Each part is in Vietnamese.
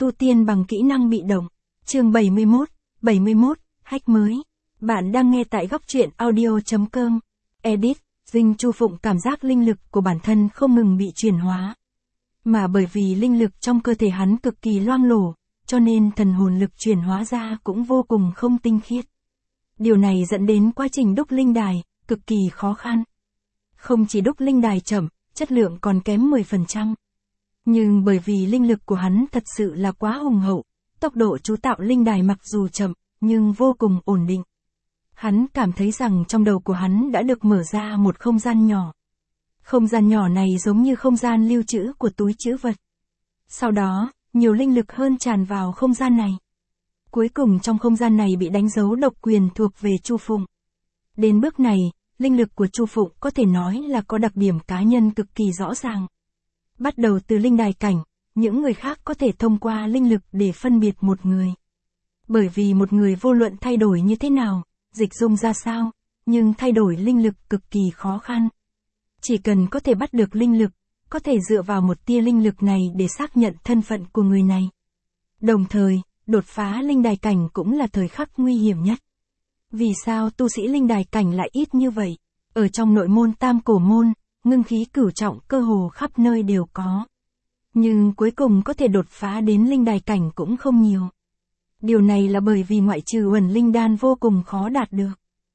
Tu tiên bằng kỹ năng bị động. Chương 71, hack mới. Bạn đang nghe tại góc truyện audio.com. Edit, Dinh Chu Phụng cảm giác linh lực của bản thân không ngừng bị chuyển hóa. Mà bởi vì linh lực trong cơ thể hắn cực kỳ loang lổ, cho nên thần hồn lực chuyển hóa ra cũng vô cùng không tinh khiết. Điều này dẫn đến quá trình đúc linh đài, cực kỳ khó khăn. Không chỉ đúc linh đài chậm, chất lượng còn kém 10%. Nhưng bởi vì linh lực của hắn thật sự là quá hùng hậu, tốc độ chú tạo linh đài mặc dù chậm, nhưng vô cùng ổn định. Hắn cảm thấy rằng trong đầu của hắn đã được mở ra một không gian nhỏ. Không gian nhỏ này giống như không gian lưu trữ của túi trữ vật. Sau đó, nhiều linh lực hơn tràn vào không gian này. Cuối cùng trong không gian này bị đánh dấu độc quyền thuộc về Chu Phụng. Đến bước này, linh lực của Chu Phụng có thể nói là có đặc điểm cá nhân cực kỳ rõ ràng. Bắt đầu từ linh đài cảnh, những người khác có thể thông qua linh lực để phân biệt một người. Bởi vì một người vô luận thay đổi như thế nào, dịch dung ra sao, nhưng thay đổi linh lực cực kỳ khó khăn. Chỉ cần có thể bắt được linh lực, có thể dựa vào một tia linh lực này để xác nhận thân phận của người này. Đồng thời, đột phá linh đài cảnh cũng là thời khắc nguy hiểm nhất. Vì sao tu sĩ linh đài cảnh lại ít như vậy? Ở trong nội môn Tam Cổ môn, ngưng khí cửu trọng cơ hồ khắp nơi đều có. Nhưng cuối cùng có thể đột phá đến linh đài cảnh cũng không nhiều. Điều này là bởi vì ngoại trừ Uẩn Linh Đan vô cùng khó đạt được.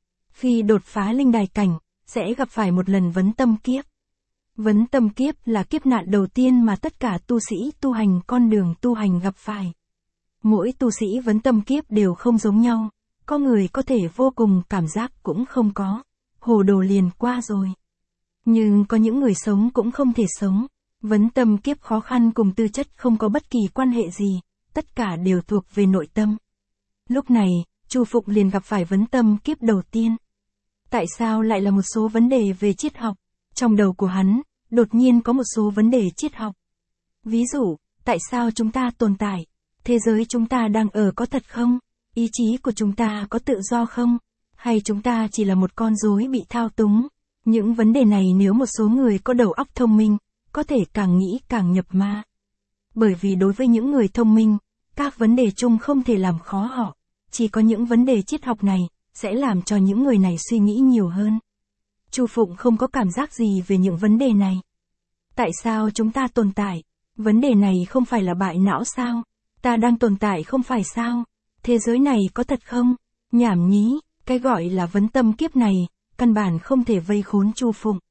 Khi đột phá linh đài cảnh, sẽ gặp phải một lần vấn tâm kiếp. Vấn tâm kiếp là kiếp nạn đầu tiên mà tất cả tu sĩ tu hành con đường tu hành gặp phải. Mỗi tu sĩ vấn tâm kiếp đều không giống nhau, có người có thể vô cùng cảm giác cũng không có, hồ đồ liền qua rồi. Nhưng có những người sống cũng không thể sống, vấn tâm kiếp khó khăn cùng tư chất không có bất kỳ quan hệ gì, tất cả đều thuộc về nội tâm. Lúc này, Chu Phụng liền gặp phải vấn tâm kiếp đầu tiên. Tại sao lại là một số vấn đề về triết học? Trong đầu của hắn, đột nhiên có một số vấn đề triết học. Ví dụ, tại sao chúng ta tồn tại? Thế giới chúng ta đang ở có thật không? Ý chí của chúng ta có tự do không? Hay chúng ta chỉ là một con rối bị thao túng? Những vấn đề này nếu một số người có đầu óc thông minh, có thể càng nghĩ càng nhập ma. Bởi vì đối với những người thông minh, các vấn đề chung không thể làm khó họ. Chỉ có những vấn đề triết học này, sẽ làm cho những người này suy nghĩ nhiều hơn. Chu Phụng không có cảm giác gì về những vấn đề này. Tại sao chúng ta tồn tại? Vấn đề này không phải là bại não sao? Ta đang tồn tại không phải sao? Thế giới này có thật không? Nhảm nhí, cái gọi là vấn tâm kiếp này, căn bản không thể vây khốn Chu Phụng.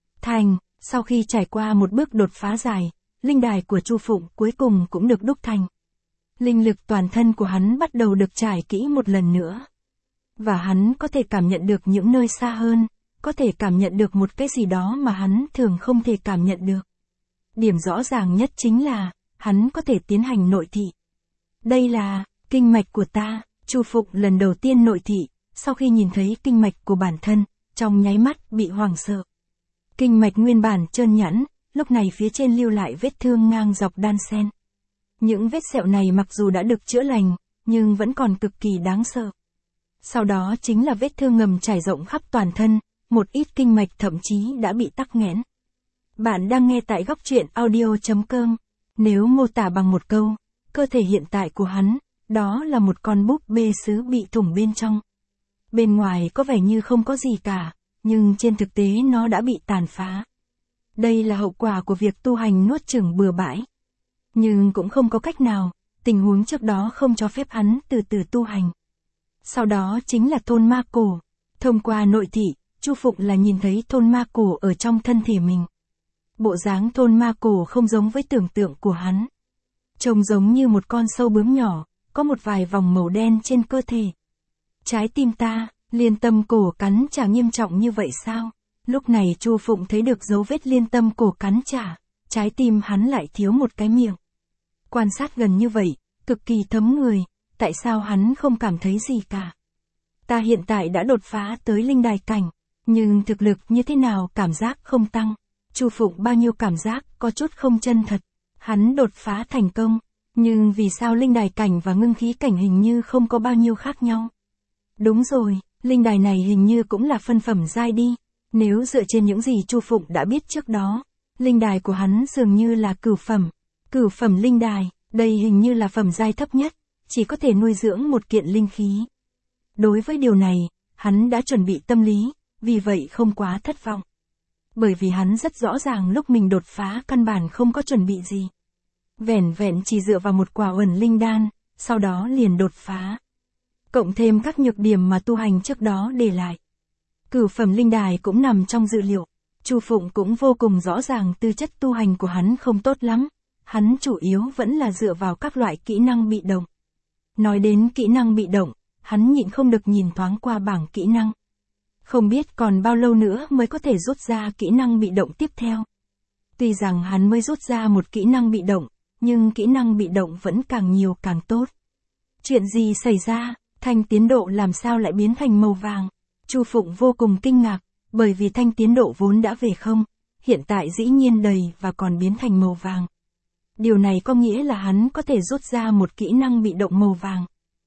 Sau khi trải qua một bước đột phá dài, linh đài của Chu Phụng cuối cùng cũng được đúc thành. Linh lực toàn thân của hắn bắt đầu được trải kỹ một lần nữa. Và hắn có thể cảm nhận được những nơi xa hơn, có thể cảm nhận được một cái gì đó mà hắn thường không thể cảm nhận được. Điểm rõ ràng nhất chính là, hắn có thể tiến hành nội thị. Đây là, kinh mạch của ta. Chu Phụng lần đầu tiên nội thị, sau khi nhìn thấy kinh mạch của bản thân, trong nháy mắt bị hoảng sợ. Kinh mạch nguyên bản trơn nhẵn, lúc này phía trên lưu lại vết thương ngang dọc đan xen. Những vết sẹo này mặc dù đã được chữa lành, nhưng vẫn còn cực kỳ đáng sợ. Sau đó chính là vết thương ngầm trải rộng khắp toàn thân, một ít kinh mạch thậm chí đã bị tắc nghẽn. Bạn đang nghe tại góc truyện audio.com. Nếu mô tả bằng một câu, cơ thể hiện tại của hắn, đó là một con búp bê sứ bị thủng bên trong. Bên ngoài có vẻ như không có gì cả, nhưng trên thực tế nó đã bị tàn phá. Đây là hậu quả của việc tu hành nuốt chửng bừa bãi. Nhưng cũng không có cách nào, tình huống trước đó không cho phép hắn từ từ tu hành. Sau đó chính là thôn ma cổ. Thông qua nội thị, Chu Phụng là nhìn thấy thôn ma cổ ở trong thân thể mình. Bộ dáng thôn ma cổ không giống với tưởng tượng của hắn. Trông giống như một con sâu bướm nhỏ, có một vài vòng màu đen trên cơ thể. Trái tim ta, liên tâm cổ cắn trả nghiêm trọng như vậy sao? Lúc này Chu Phụng thấy được dấu vết liên tâm cổ cắn trả, trái tim hắn lại thiếu một cái miệng. Quan sát gần như vậy, cực kỳ thấm người, tại sao hắn không cảm thấy gì cả? Ta hiện tại đã đột phá tới linh đài cảnh, nhưng thực lực như thế nào cảm giác không tăng. Chu Phụng bao nhiêu cảm giác có chút không chân thật. Hắn đột phá thành công, nhưng vì sao linh đài cảnh và ngưng khí cảnh hình như không có bao nhiêu khác nhau? Đúng rồi, linh đài này hình như cũng là phân phẩm giai đi. Nếu dựa trên những gì Chu Phụng đã biết trước đó, linh đài của hắn dường như là cửu phẩm linh đài. Đây hình như là phẩm giai thấp nhất, chỉ có thể nuôi dưỡng một kiện linh khí. Đối với điều này, hắn đã chuẩn bị tâm lý, vì vậy không quá thất vọng. Bởi vì hắn rất rõ ràng lúc mình đột phá căn bản không có chuẩn bị gì. Vẻn vẹn chỉ dựa vào một quả uẩn linh đan, sau đó liền đột phá. Cộng thêm các nhược điểm mà tu hành trước đó để lại. Cửu phẩm linh đài cũng nằm trong dự liệu. Chu Phụng cũng vô cùng rõ ràng tư chất tu hành của hắn không tốt lắm. Hắn chủ yếu vẫn là dựa vào các loại kỹ năng bị động. Nói đến kỹ năng bị động, hắn nhịn không được nhìn thoáng qua bảng kỹ năng. Không biết còn bao lâu nữa mới có thể rút ra kỹ năng bị động tiếp theo. Tuy rằng hắn mới rút ra một kỹ năng bị động, nhưng kỹ năng bị động vẫn càng nhiều càng tốt. Chuyện gì xảy ra, thanh tiến độ làm sao lại biến thành màu vàng? Chu Phụng vô cùng kinh ngạc, bởi vì thanh tiến độ vốn đã về không, hiện tại dĩ nhiên đầy và còn biến thành màu vàng. Điều này có nghĩa là hắn có thể rút ra một kỹ năng bị động màu vàng.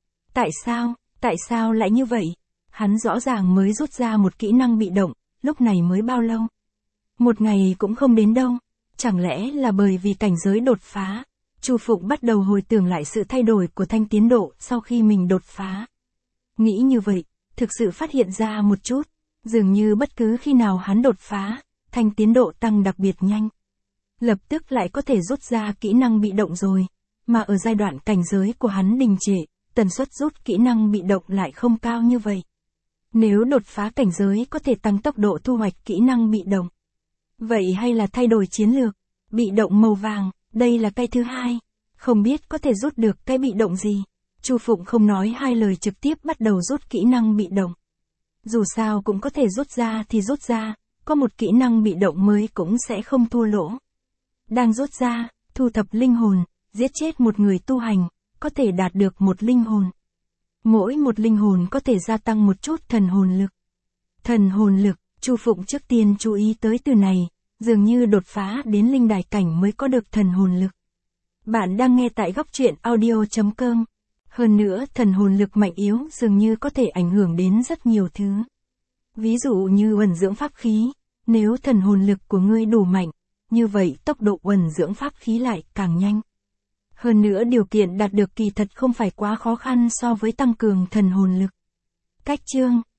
Tại sao lại như vậy? Hắn rõ ràng mới rút ra một kỹ năng bị động, lúc này mới bao lâu? Một ngày cũng không đến đâu. Chẳng lẽ là bởi vì cảnh giới đột phá? Chu Phụng bắt đầu hồi tưởng lại sự thay đổi của thanh tiến độ sau khi mình đột phá. Nghĩ như vậy, thực sự phát hiện ra một chút, dường như bất cứ khi nào hắn đột phá, thanh tiến độ tăng đặc biệt nhanh. Lập tức lại có thể rút ra kỹ năng bị động rồi, mà ở giai đoạn cảnh giới của hắn đình trệ, tần suất rút kỹ năng bị động lại không cao như vậy. Nếu đột phá cảnh giới có thể tăng tốc độ thu hoạch kỹ năng bị động. Vậy hay là thay đổi chiến lược? Bị động màu vàng, đây là cái thứ hai. Không biết có thể rút được cái bị động gì. Chu Phụng không nói hai lời trực tiếp bắt đầu rút kỹ năng bị động. Dù sao cũng có thể rút ra thì rút ra, có một kỹ năng bị động mới cũng sẽ không thua lỗ. Đang rút ra, thu thập linh hồn, giết chết một người tu hành, có thể đạt được một linh hồn. Mỗi một linh hồn có thể gia tăng một chút thần hồn lực. Thần hồn lực, Chu Phụng trước tiên chú ý tới từ này, dường như đột phá đến linh đài cảnh mới có được thần hồn lực. Bạn đang nghe tại góc truyện audio.com. Hơn nữa, thần hồn lực mạnh yếu dường như có thể ảnh hưởng đến rất nhiều thứ. Ví dụ như uẩn dưỡng pháp khí, nếu thần hồn lực của ngươi đủ mạnh, như vậy tốc độ uẩn dưỡng pháp khí lại càng nhanh. Hơn nữa điều kiện đạt được kỳ thật không phải quá khó khăn so với tăng cường thần hồn lực. Cách chương